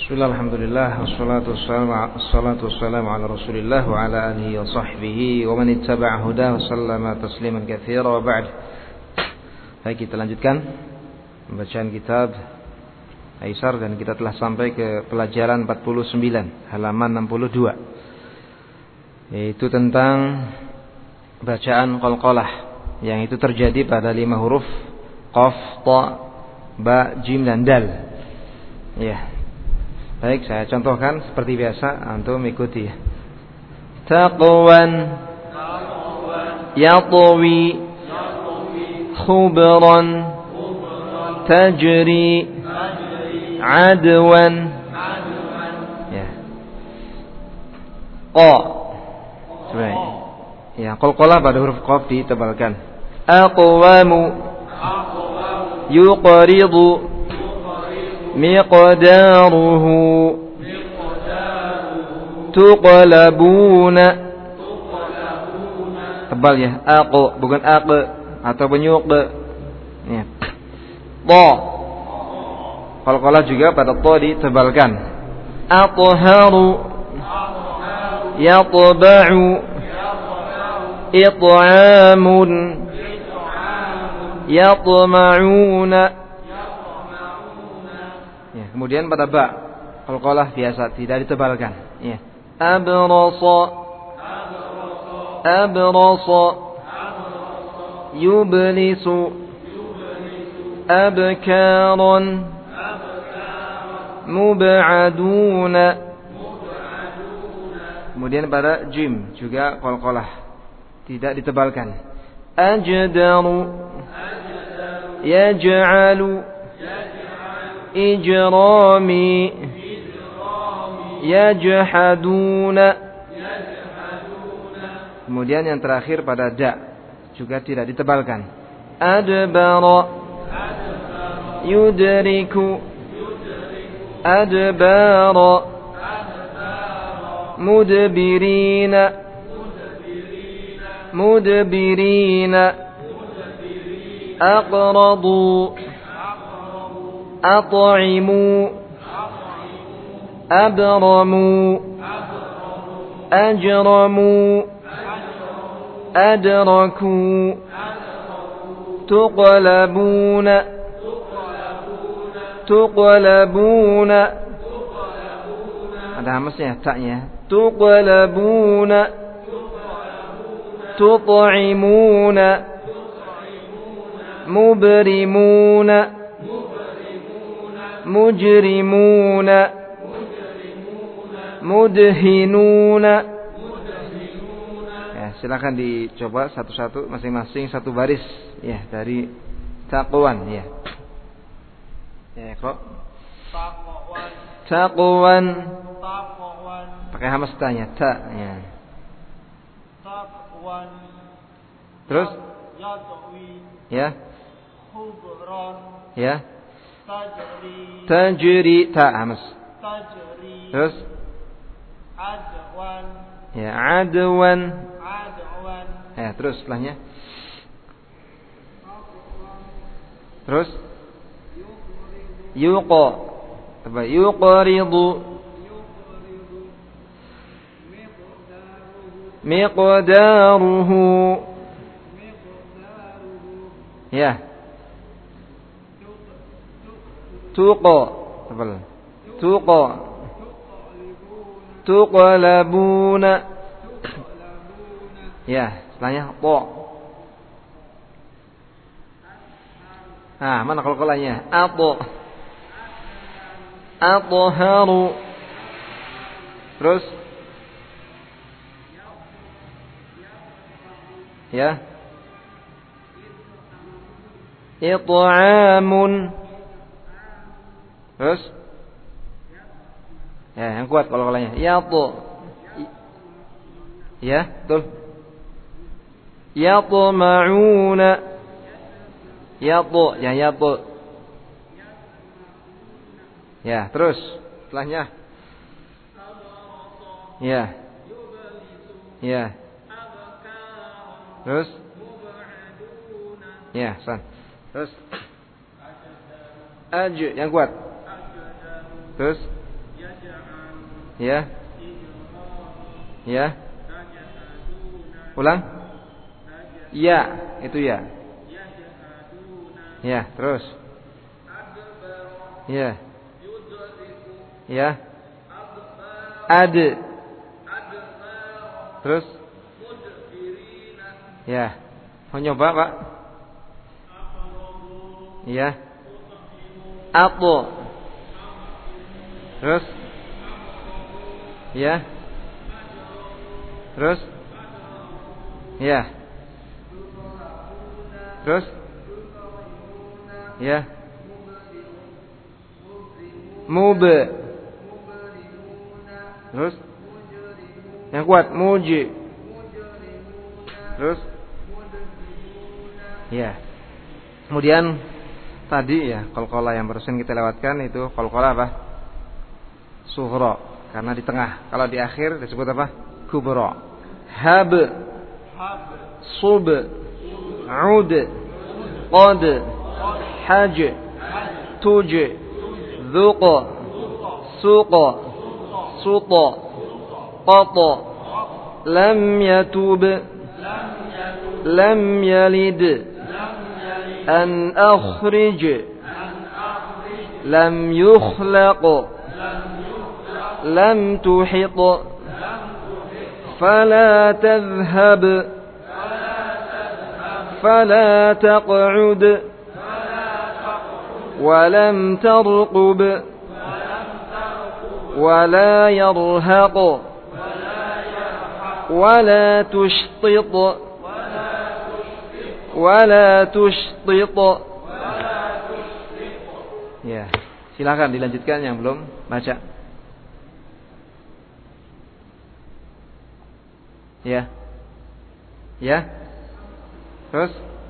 Bismillah, alhamdulillah, wassalatu wassalamu ala rasulillah wa ala alihi wa sahbihi wa man ittaba'a hudahu sallama tasliman katsira wa ba'd. Baik, kita lanjutkan pembacaan kitab Aisar dan kita telah sampai ke pelajaran 49 halaman 62, yaitu tentang bacaan qalqalah yang itu terjadi pada 5 huruf qaf, ta, ba, jim dan dal. Ya. Baik, saya contohkan seperti biasa, antum ikuti. Taqwan, yatwi, khubran, tajri, adwan. Ya. Qa. Sebenarnya. Ya, qalqalah pada huruf qaf ditebalkan. Aqwamu, yuqridu, miqdaruhu, tuqlabuna. Tebal ya, aq bukan aq atau penyuk. Ya. Ta. Qalqalah juga pada ta ditebalkan. Atharu, yatba'u, it'amun, yatma'una. Kemudian pada ba, qalqalah biasa tidak ditebalkan. Ya. Abrasa, abrasa, yublisu, abkaran, mub'aduna. Kemudian pada jim juga qalqalah tidak ditebalkan. Ajdaru, yaj'alu, ijrami, yajhaduna. Kemudian yang terakhir pada da juga tidak ditebalkan. Adbara, yudriku, adbara, mudbirina, mudbirina, aqradu, at'imu, abramu, ajramu, adraku, tuqlabuna, tuqlabuna. Ada hamasnya, taknya. Tuqlabuna, tut'imuna, mubrimuna, mujrimuna, mudhinuna. Ya, silakan dicoba satu-satu masing-masing satu baris ya dari taqwan ya. Ya, kok. Taqwan. Pakai hamas tanya ta ya. Taqwan. Terus? Ya. Ya. Tajri, ta hamas. Terus? Adwan. Ya, adwan. Ya, terus setelahnya. Terus? Yuqa. Apa? Yuqridu. Miqdaruhu. Ya. Tuqa. Tebal. Tuqa. Tuqlabuna. Ya, setelahnya ta. Mana qalqalahnya? Atha. Atharu. Terus? Ya. It'amun. Terus? Ya, yang kuat qalqalahnya. Yatu. Ya, betul. Yatma'una. Yatu, ya yatu. Ya, terus setelahnya. Ya. Ya. Terus? Ya, san. Terus? Yang kuat. Terus? Ya. Ya. Ulang. Ya, itu ya. Ya, terus. Ya. Ya. Ad. Terus. Ya. Mau nyoba, Pak? Ya. Apo. Terus. Ya. Terus. Ya. Terus. Ya. Mube. Terus. Yang kuat, muji. Terus. Ya. Kemudian tadi ya, qalqalah yang barusan kita lewatkan itu qalqalah apa? Sughra, karena di tengah. Kalau di akhir disebut apa? Kubra. Hab. Sub. Ud. Qad. Haj. Tuj. Dhuq. Suq. Sut. Qat. Lam yatub. Lam yalid. An akhrij. Lam yukhlaq. Lam tuhit. Fala tadhhab. Fala taq'ud. Walam tarqub. Wala yarhaq. Wala tushtit. Wala tushtit. Ya, silakan dilanjutkan yang belum baca. Ya. Ya. Terus.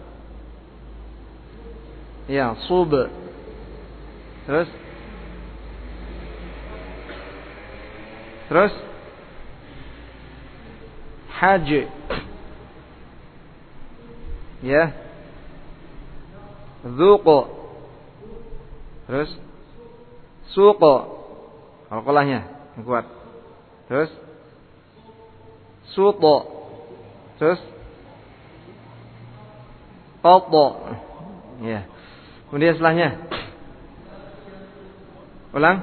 Ya, sub. Terus. Terus. Haj. Ya. Dhuq. Terus. Suq. Qalqalahnya yang kuat. Terus. Suto. Terus. Qat. Ya. Kemudian setelahnya. Ulang.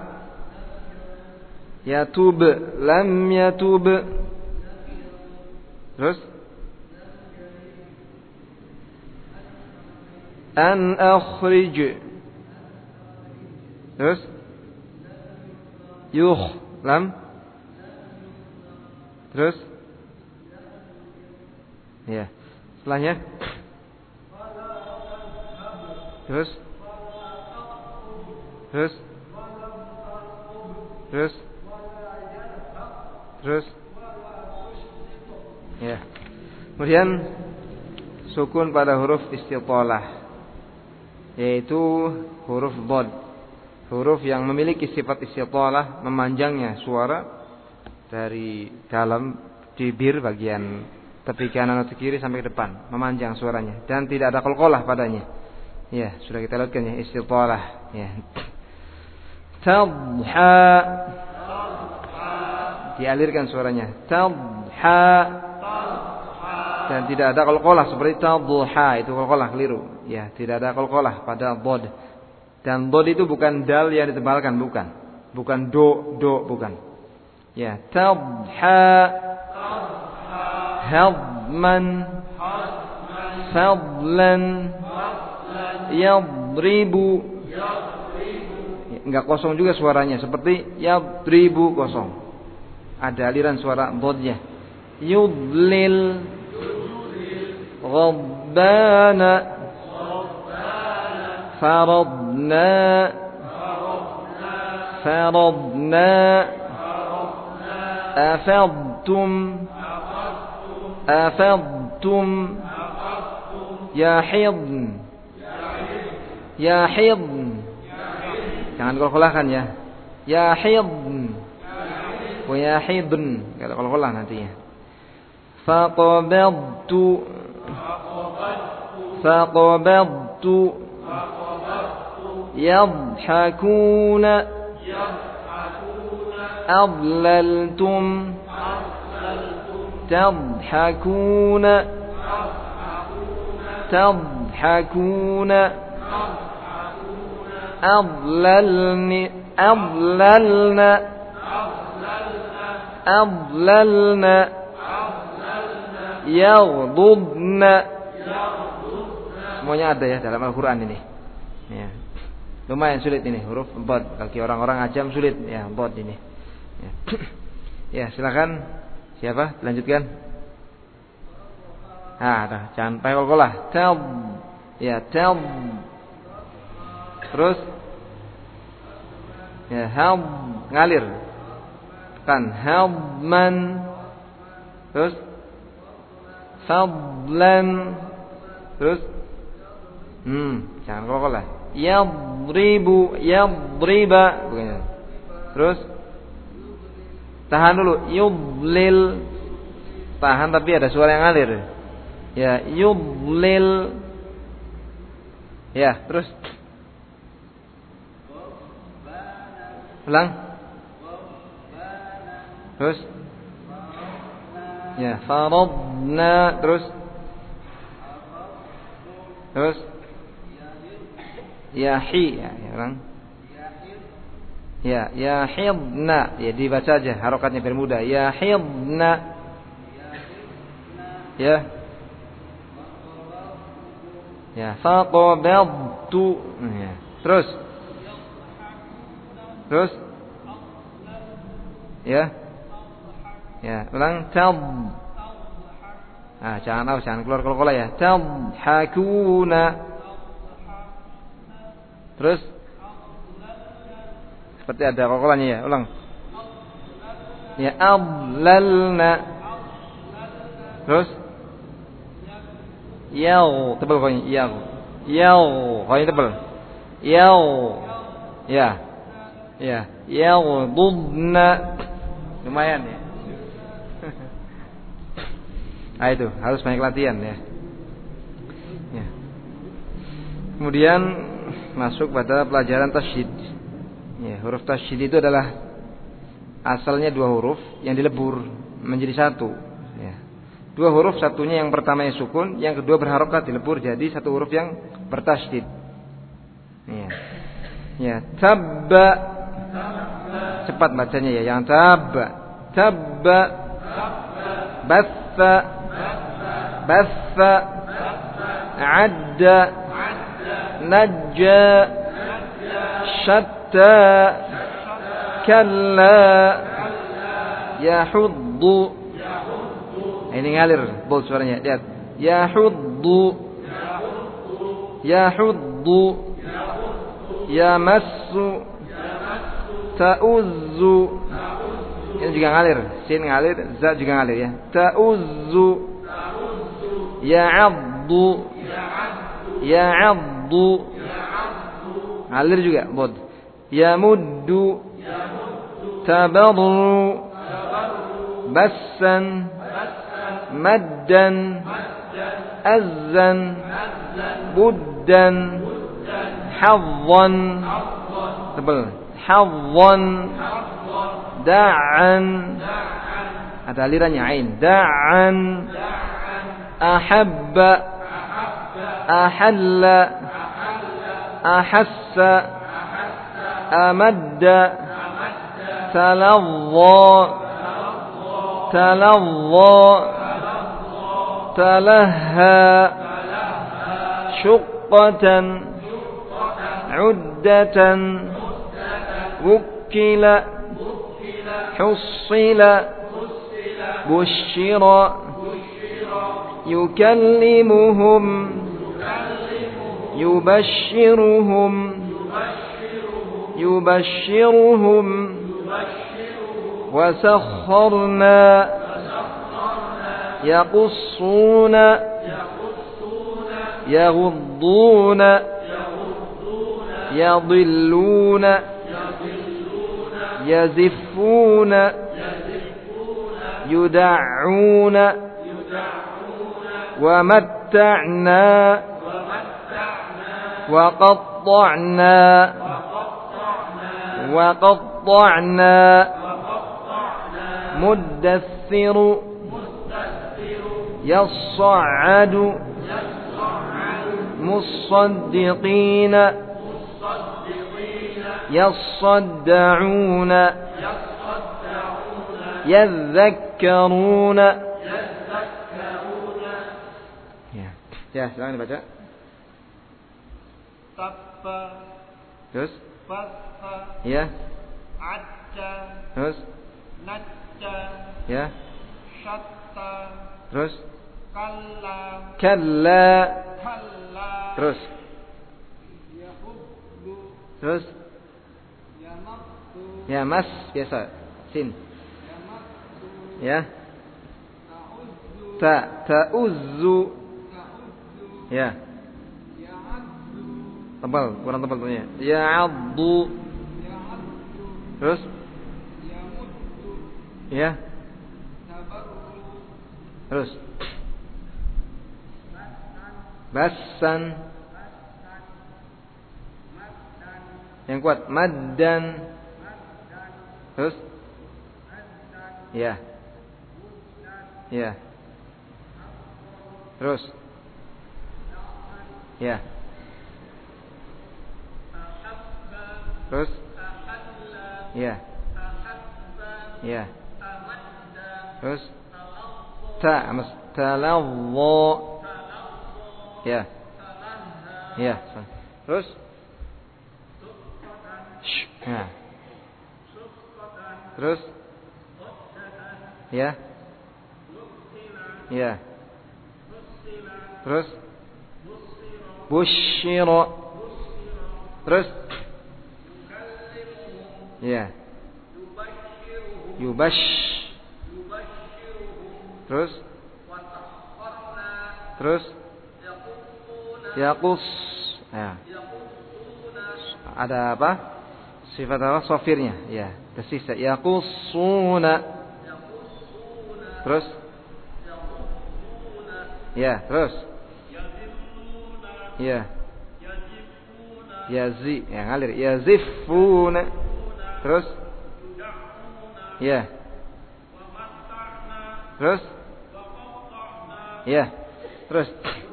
Yatub. Lam yatub. Terus. An akhrij. Terus. Lam. Terus. Ya. Setelahnya. Terus. Terus. Terus. Terus. Ya. Kemudian sukun pada huruf istitalah, yaitu huruf dhad. Huruf yang memiliki sifat istitalah, memanjangnya suara dari dalam bibir bagian tepi kanan atau kiri sampai ke depan, memanjang suaranya dan tidak ada qalqalah padanya. Ya, sudah kita lihatkan ya, istitalah ya. Tadha, dialirkan suaranya. Tadha, dan tidak ada qalqalah seperti tadha, itu qalqalah keliru. Ya, tidak ada qalqalah pada dhad. Dan dhad itu bukan dal yang ditebalkan, bukan. Bukan do, bukan. Ya, tadha, hadman, fadlan, yadribu. Enggak kosong juga suaranya, seperti yadribu kosong. Ada aliran suara dhodnya. Yudlil, ghabbana, faradna, afadtum, yahidn. Jangan qalqalahkan ya. Yahidn. Wa yahidn. Kalau qalqalah nantinya. Faqabadtu. Yadhakuna. أضللتم تضحكون تضحكون أضللن يغضضن. Semuanya ada ya dalam Al-Quran ini ya. Lumayan sulit ini huruf dhad. Bagi orang-orang ajam sulit ya dhad ini ya. Ya silakan. Siapa? Lanjutkan. Dah, jangan pakai kol-kolah. Tab. Ya, tab. Terus ya, hab, ngalir. Kan habman. Terus fadlan. Terus jangan kol-kolah. Yadribu, yadriba. Bukannya. Terus tahan dulu. Yudlil. Tahan tapi ada suara yang ngalir. Ya, yudlil. Ya, terus ulang. Terus ya, faradna. Terus yahi ya, ulang. Ya, yahidna. Ya dibaca aja harokatnya biar mudah. Yahidna. Ya. Ya, faqabadtu. Ya. Terus. Ya. Ya, ulang tab. Jangan keluar kol-kolah ya. Tabhakuna. Terus seperti ada kol-kolahnya ya, ulang. Ya, ablalna. Terus yaw, tebal koin, yaw, koin tebal, yaw, ya, yaghdudna, lumayan ya. Itu harus banyak latihan ya. Kemudian masuk pada pelajaran tasydid. Ya, huruf tasydid itu adalah asalnya 2 huruf yang dilebur menjadi 1. Dua huruf, satunya yang pertama yang sukun, yang kedua berharokat dilebur jadi satu huruf yang bertasydid. Ya, tabba. Cepat bacanya ya, yang tabba. Tabba. Batha. Adda. Najja. Shatta. Kalla. Yahuddu. Ini ngalir bold suaranya. Lihat. Yahuddu. Yamassu. Ta'uzzu. Ini juga ngalir. Sin ngalir, za juga ngalir ya. Ta'uzzu. Ya'addu. Ngalir juga bold. Yamuddu. Tabarru. Bassan. Maddan. Azzan. Buddan. Haddan. Tebal. Haddan. Da'an. Ada alirannya ain. Da'an. Ahabba. Ahalla. Ahassa. Amadda. Talazza. تلهى شقة عدة وكل حصل بشر يكلمهم يبشرهم وسخرنا يقصون يغضون يضلون يزفون يدعون ومتعنا وقطعنا Muddatsiru. Yas'adu. Musaddiqina. Yassadda'una. Yadzakkaruna. Ya, silakan dibaca. Tabba. Terus? Fatha. Ya. Adda. Terus? Najda. Ya. Syatta. Terus? Kalla. Kalla. Kalla. Terus? Yahubbu. Terus? Yamaddu. Ya, mas biasa. Sin. Yamaddu. Ya. Ta'udzu. Ta'uzzu. Ta'udzu. Ya. Ya'addu. Tebal, kurang tebal tulisannya. Ya'addu. Ya'addu. Terus? Yamuddu. Ya. Tabarru. Terus? Bassan. Yang kuat. Maddan. Terus? Ya. Ya. Terus? Ya. Terus? Ya. Ya. Terus? Taladha. Ya. Ya. Terus? Ya. Terus? Ya. Ya. Terus? Busyira. Terus? Ya. Yubash. Terus? Terus? Yaqus. Ya. Ada apa? Sifat apa? Sofirnya. Ya. Tersisa. Yaqussuna. Terus? Ya. Terus? Ya. Yazi. Ya, ngalir. Yazifuna. Terus? Ya. Terus? Ya. Terus?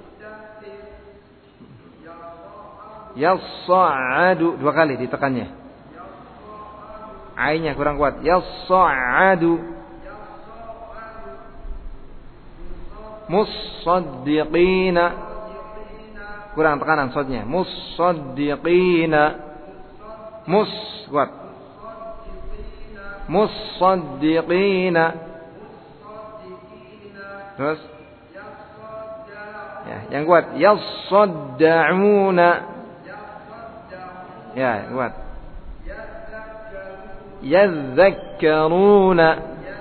Yassa'adu. Dua kali ditekannya. Ainnya kurang kuat. Yassa'adu. Musaddiqina. Kurang tekanan sodnya. Musaddiqina. Mus kuat. Musaddiqina. Terus? Ya, yang kuat. Yassadda'una. Ya, kuat. Yadzakkaruna.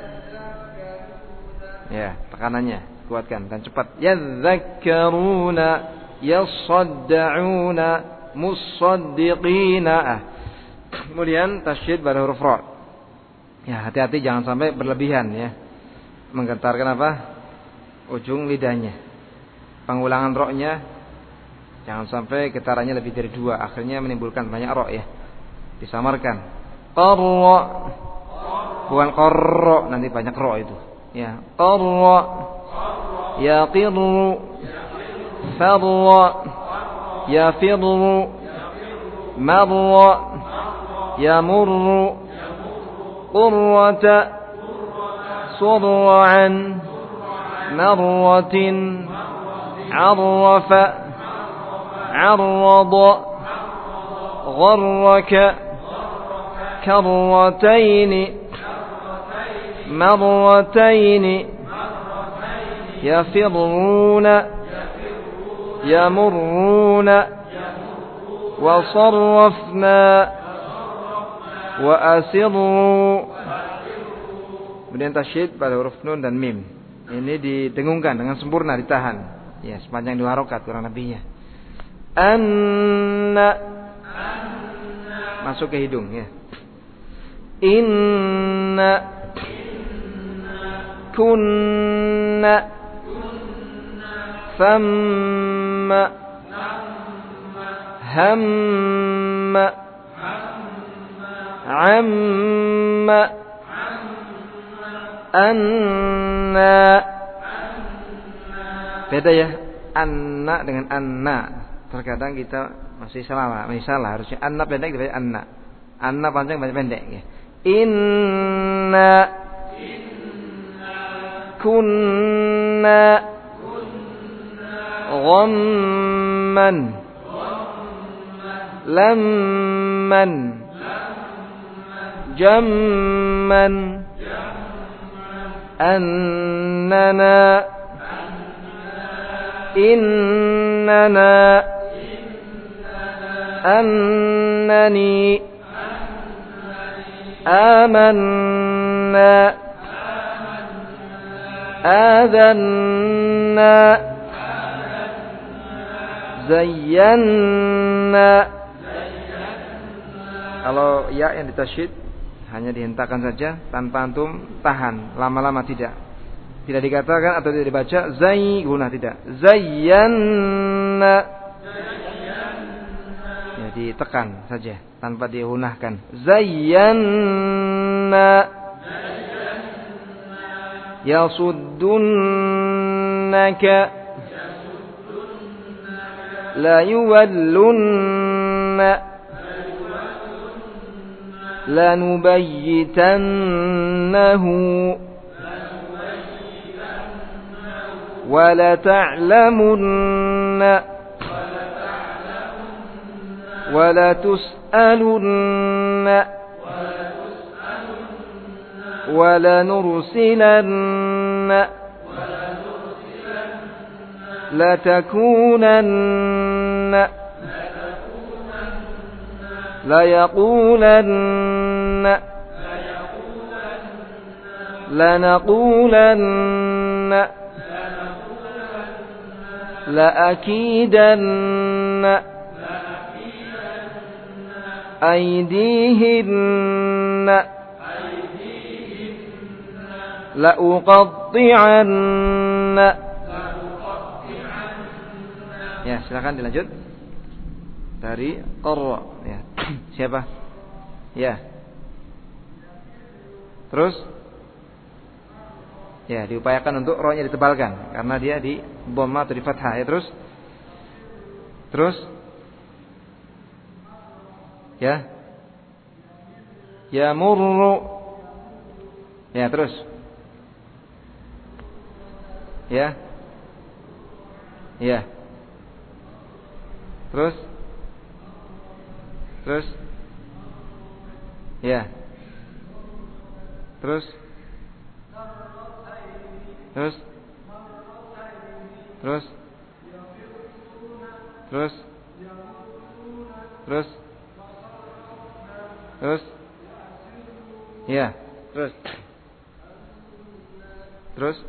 Ya, tekanannya kuatkan dan cepat. Yadzakkaruna, yassadda'una, musaddiqina. Kemudian tasydid pada huruf ra. Ya, hati-hati jangan sampai berlebihan ya. Menggetarkan apa? Ujung lidahnya. Pengulangan ra-nya jangan sampai getarannya lebih dari 2, akhirnya menimbulkan banyak ra ya. Disamarkan. Qarra. Bukan qarra, nanti banyak ra itu. Ya, qarra. Yaqirru. Farra. Yafirru. Marra. Yamurru. Qurrata. Sur'an. Marratin. Arrafa. Arrada. Gharraka. كرتين مرتين يفرون يمرون وصرفنا وأسروا. Kemudian tasydid pada huruf nun dan mim. Ini didengungkan dengan sempurna, ditahan. Ya, sepanjang 2 harokat kurang lebihnya. Anna. Masuk ke hidung ya. Inna kunna thamma hamma amma anna. Beda ya, anna dengan anna. Terkadang kita masih salah. Misalnya harusnya anna pendek dibaca anna. Anna panjang baca pendek ya. Inna kunna ghamman lamman jamman annana innana annani amanna adanna zayyanna. Kalau ya yang ditasyid hanya dihentakkan saja tanpa antum tahan lama-lama, tidak dikatakan atau tidak dibaca zayyuna, tidak zayyanna ya, ditekan saja tanpa dihunahkan zayyanna yasuddunaka la yuwallunna lanubayyitannahu wala ta'lamunna wala tus'alunna wala nursilanna latakunanna layaqulanna lanaqulanna laakidanna aydihinna lauqatti'anna. Ya, silakan dilanjut dari qarra ya. Siapa? Ya. Terus ya, diupayakan untuk ro-nya ditebalkan karena dia di dhamma atau di fathah ya. Terus ya. Yamurru. Ya, terus. Ya. Ya. Terus. Ya. Terus. Ya. Terus.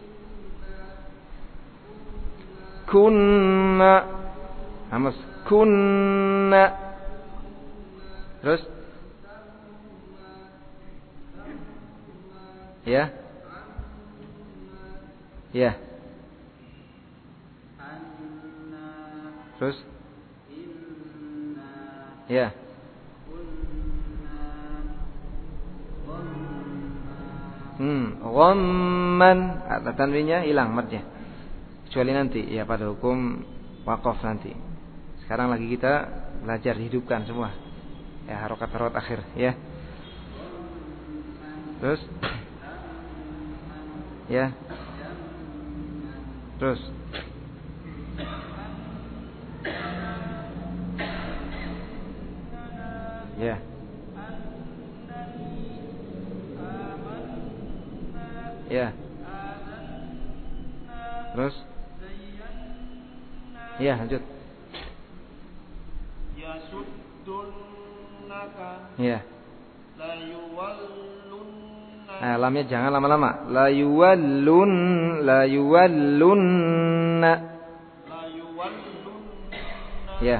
Kunna. Hamas. Kunna. Terus. Ya. Ya. Terus. Ya. Ghamman. Tanwinnya hilang madnya. Kecuali nanti ya pada hukum waqaf nanti. Sekarang lagi kita belajar hidupkan semua. Ya, harokat akhir ya. Terus. Ya. Terus. Ya. Ya. Terus. Ya, lanjut. Ya. La yuwallunna. Nah, lamnya jangan lama-lama. La yuwallunna. La yuwallunna. Ya.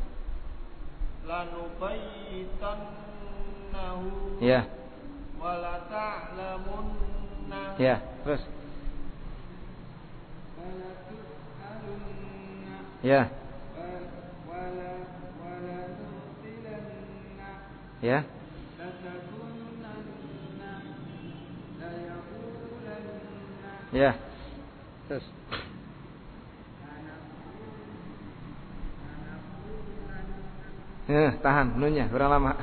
Lanubayyitannahu. Ya. Wala ta'lamunna. Ya, terus. Ya. Ya. Ya. Terus. Tahan nunnya, kurang lama.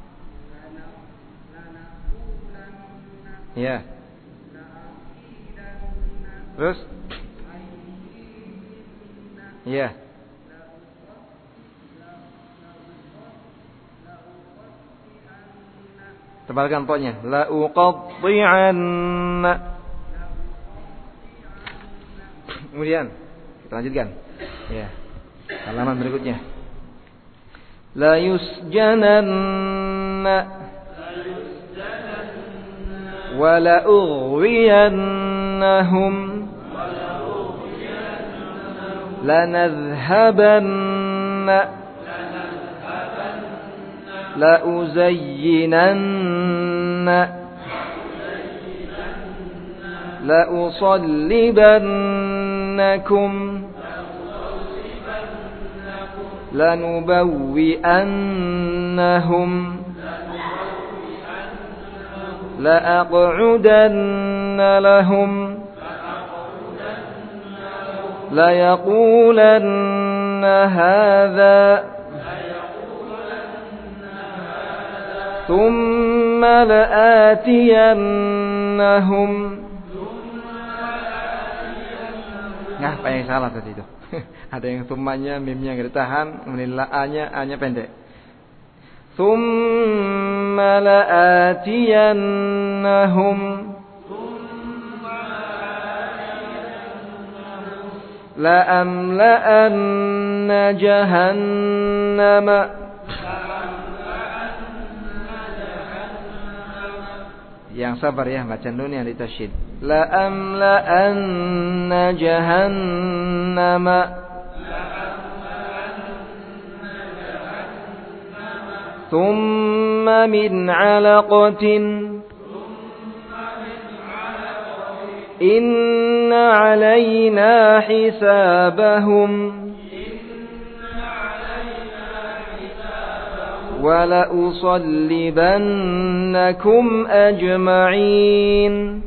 Ya. Terus. Ya. Tebalkan tonya. La uqatti'anna. Kemudian kita lanjutkan. Ya. Halaman berikutnya. La yusjananna wa la ughwiyannahum la nadhhabanna la uzayyinanna la usallibannakum lanubawwi'annahum la'aq'udanna lahum layaqulanna hadha thumma la'atiyannahum. Nah, apa yang salah tadi itu? Ada yang tummanya mimnya enggak ditahan, kemudian a-nya pendek. Tsumma la'atiyannahum la'amla'anna jahannama yang sabar ya, baca nun yang ditasyid. La'amla'anna jahannama thumma min 'alaqatin inna 'alaina hisabahum wala usallibannakum ajma'in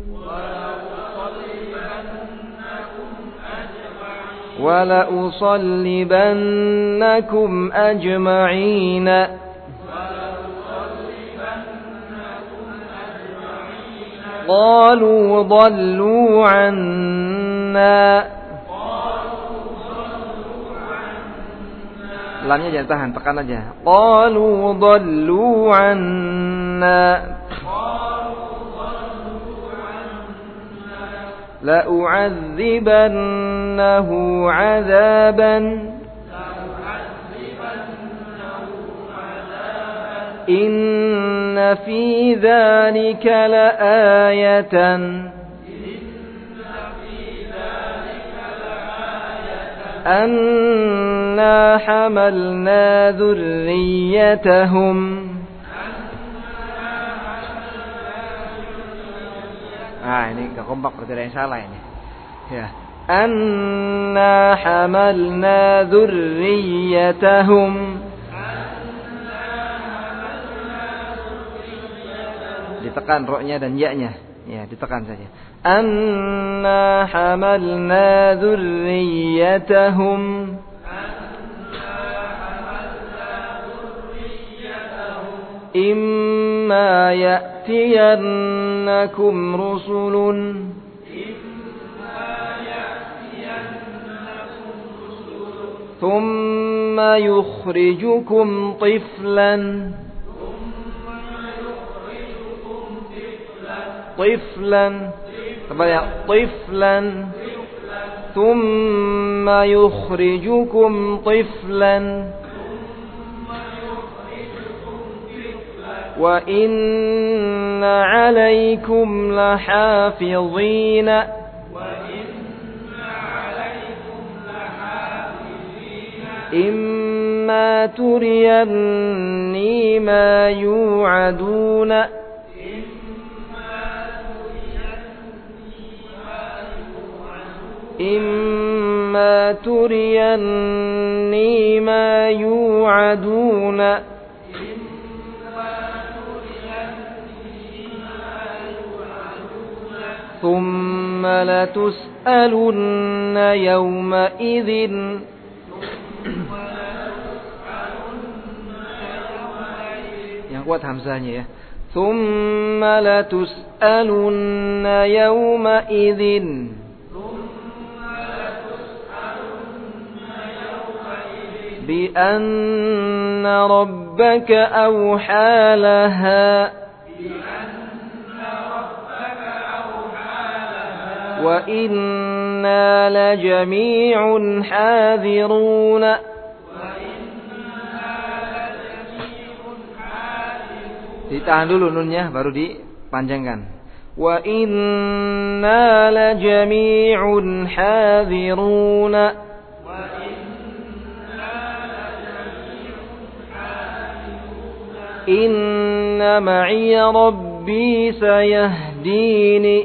wala usallibannakum ajma'in qalu dhallu 'anna. Lamnya jangan tahan, tekan aja. Qalu dhallu 'anna la u'adzibannahu 'adzaban inna fi dzalika laayatan anna hamalna dzurriyyatahum. Ini enggak kompak, berarti ada yang salah ini. Ya. Anna hamalna dzurriyyatahum. Ditekan ro-nya dan ya-nya. Ya, ditekan saja. Anna hamalna dzurriyyatahum imma ya'tiyannakum rusulun thumma yukhrijukum tiflan طفلا ثم يخرجكم طفلا وإن عليكم لحافظين إما تريني ما يوعدون إما تريني ما يوعدون ثم لتسألن يومئذ. Yang kuat hamzahnya ya. ثم لتسألن يومئذ. بأن ربك أوحى لها. وإنا لجميع حاذرون. Ditahan dulu nunnya baru dipanjangkan. Wa inna lajami'un hadirun. Inna ma'iya rabbi sayahdini.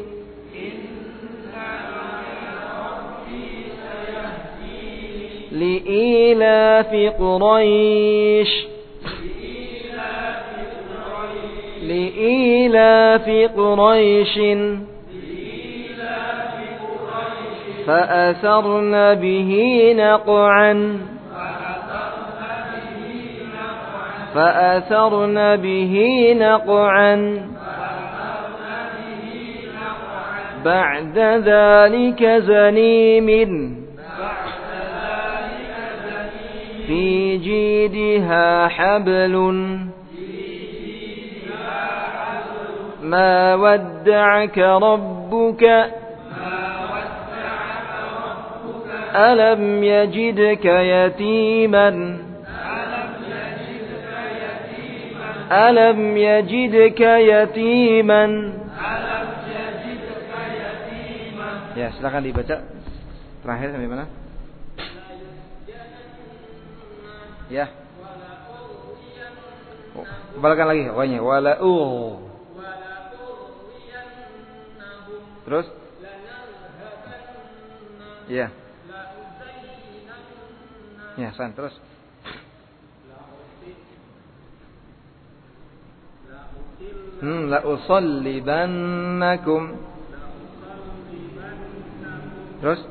Li'ilafi Quraisy. لإيلاف قريش فأثرن به نقعا. فأثرن به نقعا. بعد ذلك زنيم. في جيدها حبل. ما ودعك ربك. ألم يجدك يتيما. ألم يجدك يتيما. Ya, silakan dibaca terakhir sampai mana? Ya. Oh, kembalikan lagi pokoknya wala'u. Terus? Ya. Ya, san terus. La usallibannakum. Terus?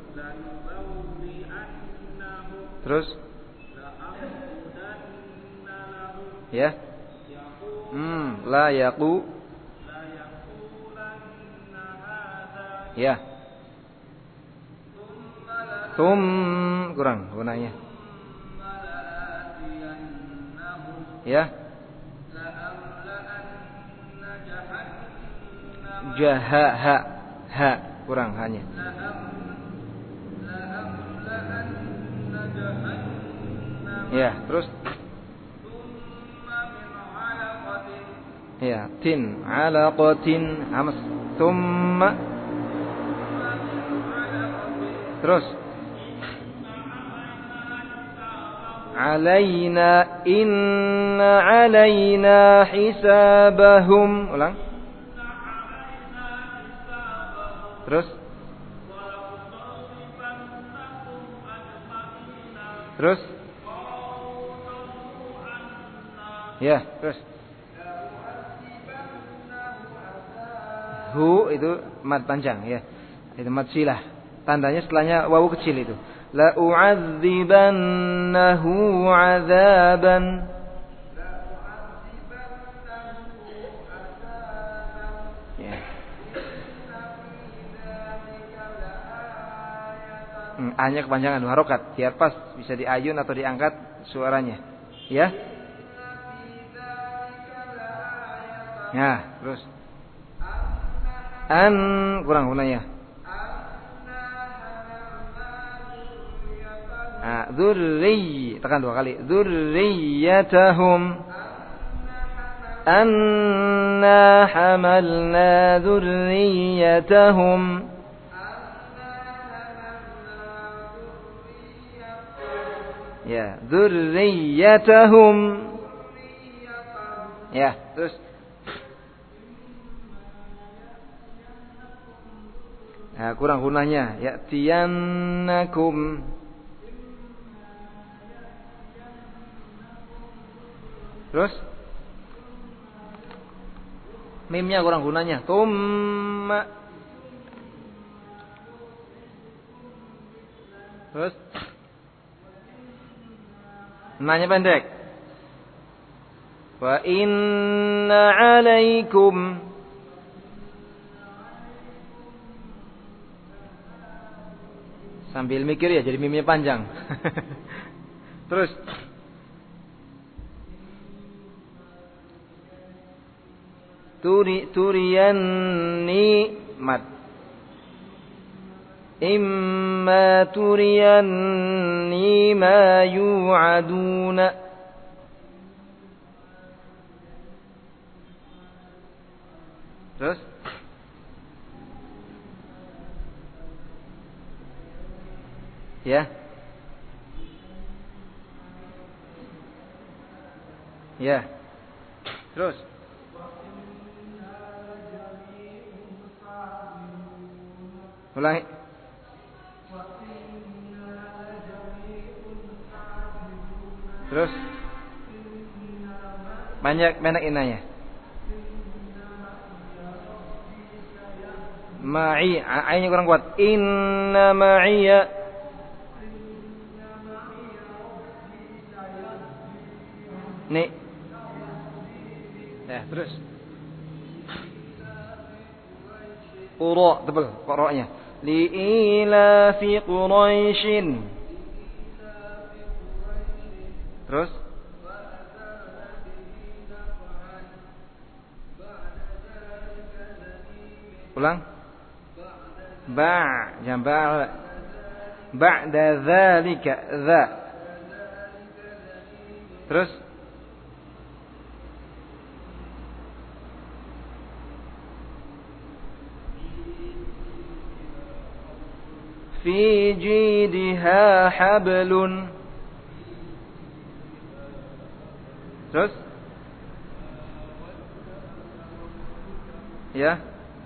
Terus? Ya. La yaqu. Ya. Kurang gunanya. Ya. Ha kurang hanya. Ya, terus. Ya, tin alaqatin hamas. Thumma. Terus. Alaina inna alaina hisabahum. Ulang. Terus. Terus. Ya, terus. Hu itu mad panjang ya. Itu mad silah. Tandanya setelahnya wawu kecil itu. La u'adzibannahu 'adzaban. Ya. A-nya kepanjangan 2 harokat biar pas bisa diayun atau diangkat suaranya. Ya. Ya, terus. Kurang gunanya. Tekan 2 kali. Dzurriyyatahum. Anna hamalna dzurriyyatahum. Ya, dzurriyyatahum. Ya, terus. Nah, kurang gunanya. Ya'tiyannakum. Terus mimnya kurang gunanya. Tumma. Terus nanya pendek. Wa inna 'alaikum. Sambil mikir ya, jadi mimnya panjang. Terus turiyanni mat. Imma turiyanni ma yu'aduna. Terus ya. Ya. Terus ulangi. Terus banyak inanya. Ma'i, ainnya kurang kuat. Inna ma'iya. Nih. Ya, terus. Qura, tebal qura'nya. Li'ilafi Quraisyin. Terus ulang. Jangan ba'da dzalika dza. Terus fi jidha hablun. Terus ya.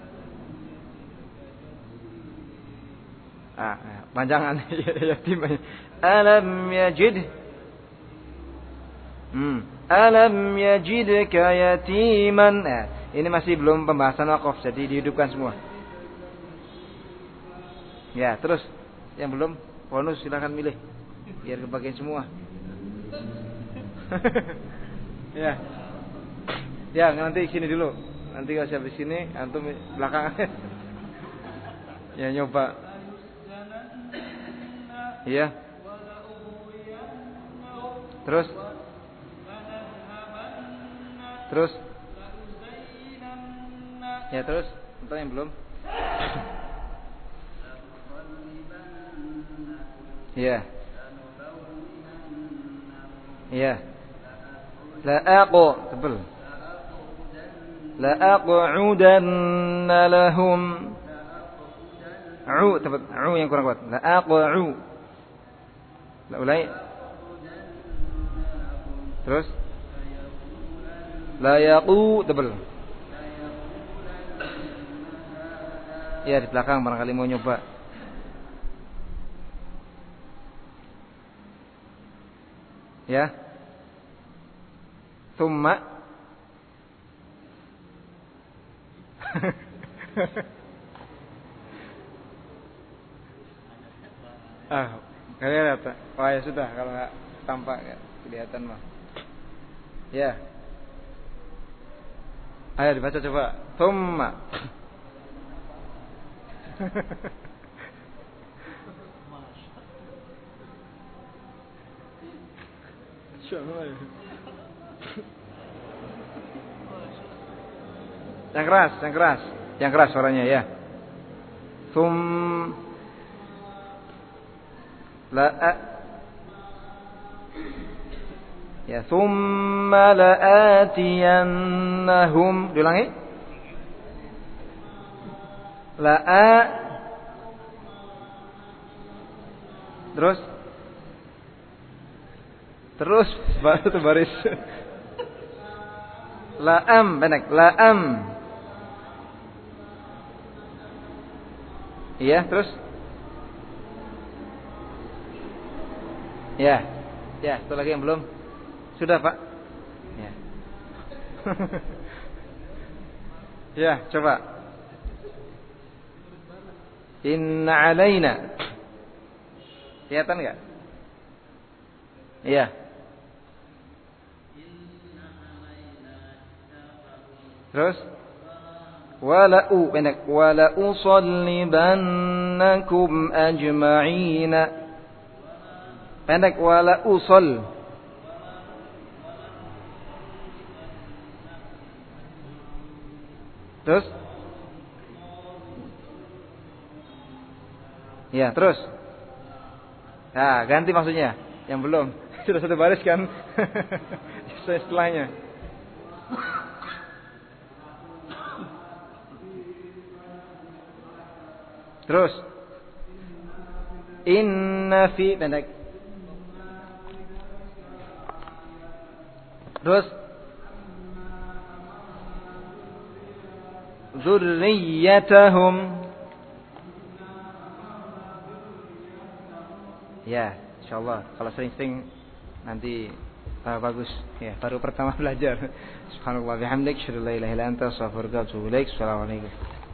Panjangan yatim. Alam yajid. Alam yajidka yatiman. Ini masih belum pembahasan wakaf, jadi dihidupkan semua. Ya, terus yang belum bonus silakan milih biar kebagian semua. Ya. Ya, nanti sini dulu. Nanti kalau habis sini antum belakangan. Ya nyoba. Iya. Terus ya, terus untuk yang belum. Iya. Iya. Tebal. La aq'udanna lahum. Tebal. Yang kurang kuat. La aq'u. La ulai. Terus la yaqu, tebal. Ya, di belakang barangkali mau nyoba. Ya. Thumma. Kalian apa? Oh ya sudah, kalau nggak tampak ya, kelihatan mah. Ya. Ayo dibaca coba. Thumma. Yang keras suaranya ya. Thumma la'atiyannahum. Diulangi. Terus satu baris. Pendek. Iya, terus. Ya, satu lagi yang belum. Sudah, Pak. Ya. Ya, coba. Inna alaina. Kelihatan enggak? Iya. Terus pendek wala usallibannakum ajma'ina. Pendek wala usol. Terus? Ya, terus. Nah, ganti maksudnya. Yang belum. Sudah satu baris kan? Setelahnya. Terus. Inna fi pendek. Terus. Dzurriyyatahum. Ya, insyaallah kalau sering-sering nanti bagus ya, baru pertama belajar. Subhanallah bihamdik, syukur la ilaha illa anta, astaghfiruka wa atubu ilaik. Assalamualaikum.